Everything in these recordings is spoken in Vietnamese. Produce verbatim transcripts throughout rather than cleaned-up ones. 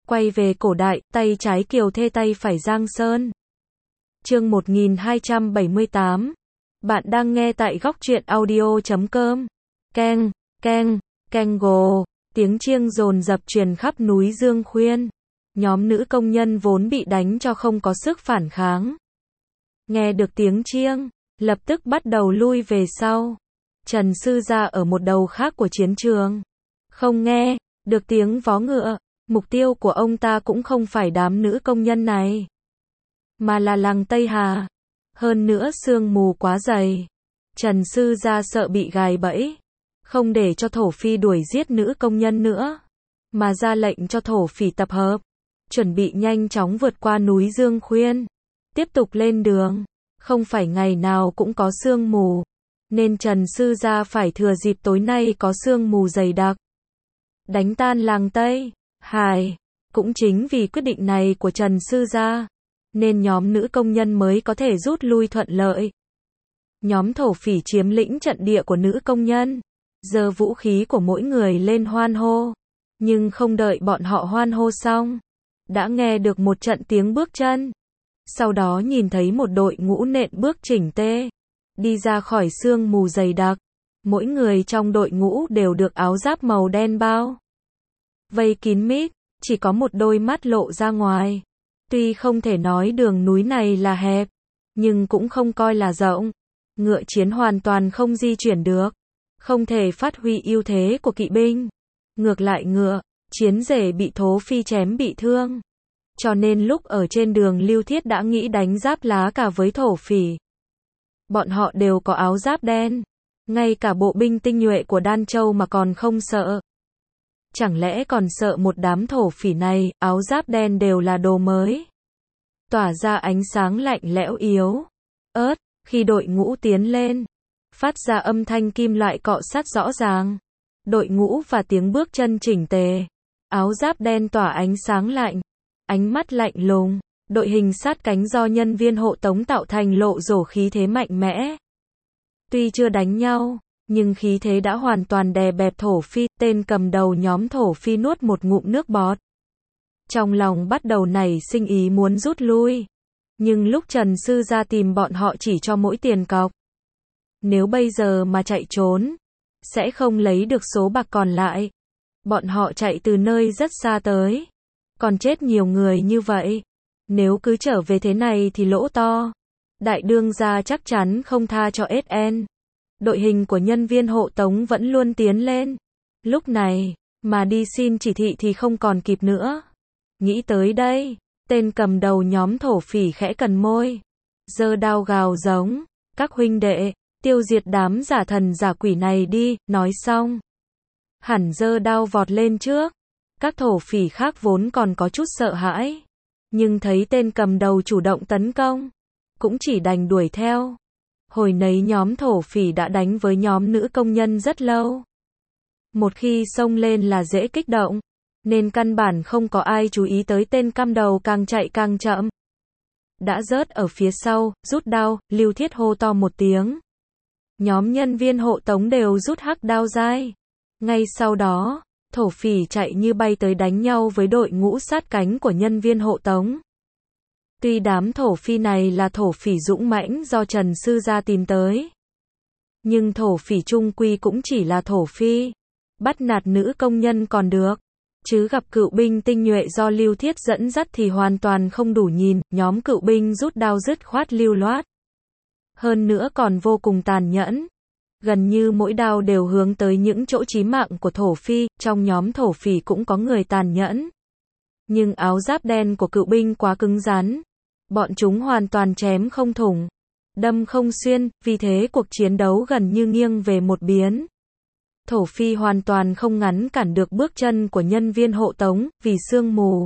Quay về cổ đại, tay trái Kiều Thê tay phải Giang Sơn. Chương một nghìn hai trăm bảy mươi tám. Bạn đang nghe tại góc truyện audio chấm com. Keng, keng, keng gồ. Tiếng chiêng dồn dập truyền khắp núi Dương Khuyên. Nhóm nữ công nhân vốn bị đánh cho không có sức phản kháng. Nghe được tiếng chiêng, lập tức bắt đầu lui về sau. Trần Sư Gia ở một đầu khác của chiến trường. Không nghe được tiếng vó ngựa. Mục tiêu của ông ta cũng không phải đám nữ công nhân này, mà là làng Tây Hà. Hơn nữa sương mù quá dày. Trần Sư Gia sợ bị gài bẫy. Không để cho thổ phỉ đuổi giết nữ công nhân nữa, mà ra lệnh cho thổ phỉ tập hợp. Chuẩn bị nhanh chóng vượt qua núi Dương Khuyên. Tiếp tục lên đường. Không phải ngày nào cũng có sương mù. Nên Trần Sư Gia phải thừa dịp tối nay có sương mù dày đặc. Đánh tan làng Tây Hải. Cũng chính vì quyết định này của Trần Sư Gia, nên nhóm nữ công nhân mới có thể rút lui thuận lợi. Nhóm thổ phỉ chiếm lĩnh trận địa của nữ công nhân, giơ vũ khí của mỗi người lên hoan hô. Nhưng không đợi bọn họ hoan hô xong, đã nghe được một trận tiếng bước chân. Sau đó nhìn thấy một đội ngũ nện bước chỉnh tề, đi ra khỏi sương mù dày đặc. Mỗi người trong đội ngũ đều được áo giáp màu đen bao vây kín mít, chỉ có một đôi mắt lộ ra ngoài. Tuy không thể nói đường núi này là hẹp, nhưng cũng không coi là rộng. Ngựa chiến hoàn toàn không di chuyển được, không thể phát huy ưu thế của kỵ binh. Ngược lại ngựa chiến dễ bị thổ phỉ chém bị thương. Cho nên lúc ở trên đường Lưu Thiết đã nghĩ đánh giáp lá cả với thổ phỉ. Bọn họ đều có áo giáp đen, ngay cả bộ binh tinh nhuệ của Đan Châu mà còn không sợ. Chẳng lẽ còn sợ một đám thổ phỉ này, áo giáp đen đều là đồ mới, tỏa ra ánh sáng lạnh lẽo yếu ớt. Khi đội ngũ tiến lên, phát ra âm thanh kim loại cọ sát rõ ràng. Đội ngũ và tiếng bước chân chỉnh tề. Áo giáp đen tỏa ánh sáng lạnh, ánh mắt lạnh lùng. Đội hình sát cánh do nhân viên hộ tống tạo thành lộ rổ khí thế mạnh mẽ. Tuy chưa đánh nhau, nhưng khí thế đã hoàn toàn đè bẹp thổ phỉ. Tên cầm đầu nhóm thổ phỉ nuốt một ngụm nước bọt. Trong lòng bắt đầu nảy sinh ý muốn rút lui. Nhưng lúc Trần Sư Gia tìm bọn họ chỉ cho mỗi tiền cọc. Nếu bây giờ mà chạy trốn, sẽ không lấy được số bạc còn lại. Bọn họ chạy từ nơi rất xa tới, còn chết nhiều người như vậy. Nếu cứ trở về thế này thì lỗ to. Đại đương gia chắc chắn không tha cho ét en. Đội hình của nhân viên hộ tống vẫn luôn tiến lên. Lúc này, mà đi xin chỉ thị thì không còn kịp nữa. Nghĩ tới đây, tên cầm đầu nhóm thổ phỉ khẽ cần môi, giơ đao gào giống. Các huynh đệ, tiêu diệt đám giả thần giả quỷ này đi. Nói xong, hẳn giơ đao vọt lên trước. Các thổ phỉ khác vốn còn có chút sợ hãi, nhưng thấy tên cầm đầu chủ động tấn công, cũng chỉ đành đuổi theo. Hồi nấy nhóm thổ phỉ đã đánh với nhóm nữ công nhân rất lâu. Một khi xông lên là dễ kích động, nên căn bản không có ai chú ý tới tên cam đầu càng chạy càng chậm. Đã rớt ở phía sau, rút đao, Lưu Thiết hô to một tiếng. Nhóm nhân viên hộ tống đều rút hắc đao dai. Ngay sau đó, thổ phỉ chạy như bay tới đánh nhau với đội ngũ sát cánh của nhân viên hộ tống. Tuy đám thổ phỉ này là thổ phỉ dũng mãnh do Trần Sư Gia tìm tới, nhưng thổ phỉ chung quy cũng chỉ là thổ phỉ. Bắt nạt nữ công nhân còn được, chứ gặp cựu binh tinh nhuệ do Lưu Thiết dẫn dắt thì hoàn toàn không đủ nhìn. Nhóm cựu binh rút đao dứt khoát lưu loát, hơn nữa còn vô cùng tàn nhẫn. Gần như mỗi đao đều hướng tới những chỗ chí mạng của thổ phỉ. Trong nhóm thổ phỉ cũng có người tàn nhẫn, nhưng áo giáp đen của cựu binh quá cứng rắn, bọn chúng hoàn toàn chém không thủng, đâm không xuyên. Vì thế cuộc chiến đấu gần như nghiêng về một biến. Thổ phỉ hoàn toàn không ngăn cản được bước chân của nhân viên hộ tống. Vì sương mù,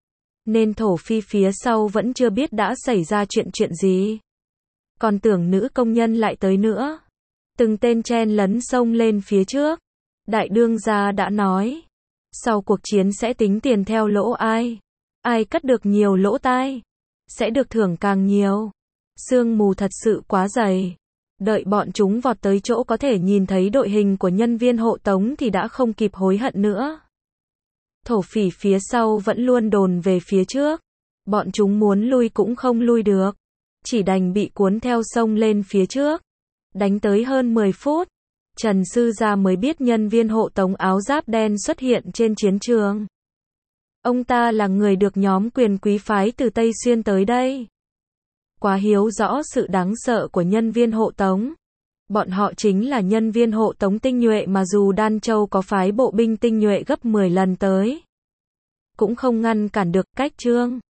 nên thổ phỉ phía sau vẫn chưa biết đã xảy ra chuyện chuyện gì, còn tưởng nữ công nhân lại tới nữa. Từng tên chen lấn xông lên phía trước. Đại đương gia đã nói, sau cuộc chiến sẽ tính tiền theo lỗ ai. Ai cắt được nhiều lỗ tai, sẽ được thưởng càng nhiều. Sương mù thật sự quá dày. Đợi bọn chúng vọt tới chỗ có thể nhìn thấy đội hình của nhân viên hộ tống thì đã không kịp hối hận nữa. Thổ phỉ phía sau vẫn luôn đồn về phía trước. Bọn chúng muốn lui cũng không lui được. Chỉ đành bị cuốn theo sông lên phía trước. Đánh tới hơn mười phút. Trần Sư Gia mới biết nhân viên hộ tống áo giáp đen xuất hiện trên chiến trường. Ông ta là người được nhóm quyền quý phái từ Tây Xuyên tới đây. Quá hiếu rõ sự đáng sợ của nhân viên hộ tống. Bọn họ chính là nhân viên hộ tống tinh nhuệ mà dù Đan Châu có phái bộ binh tinh nhuệ gấp mười lần tới. Cũng không ngăn cản được. Cách Trương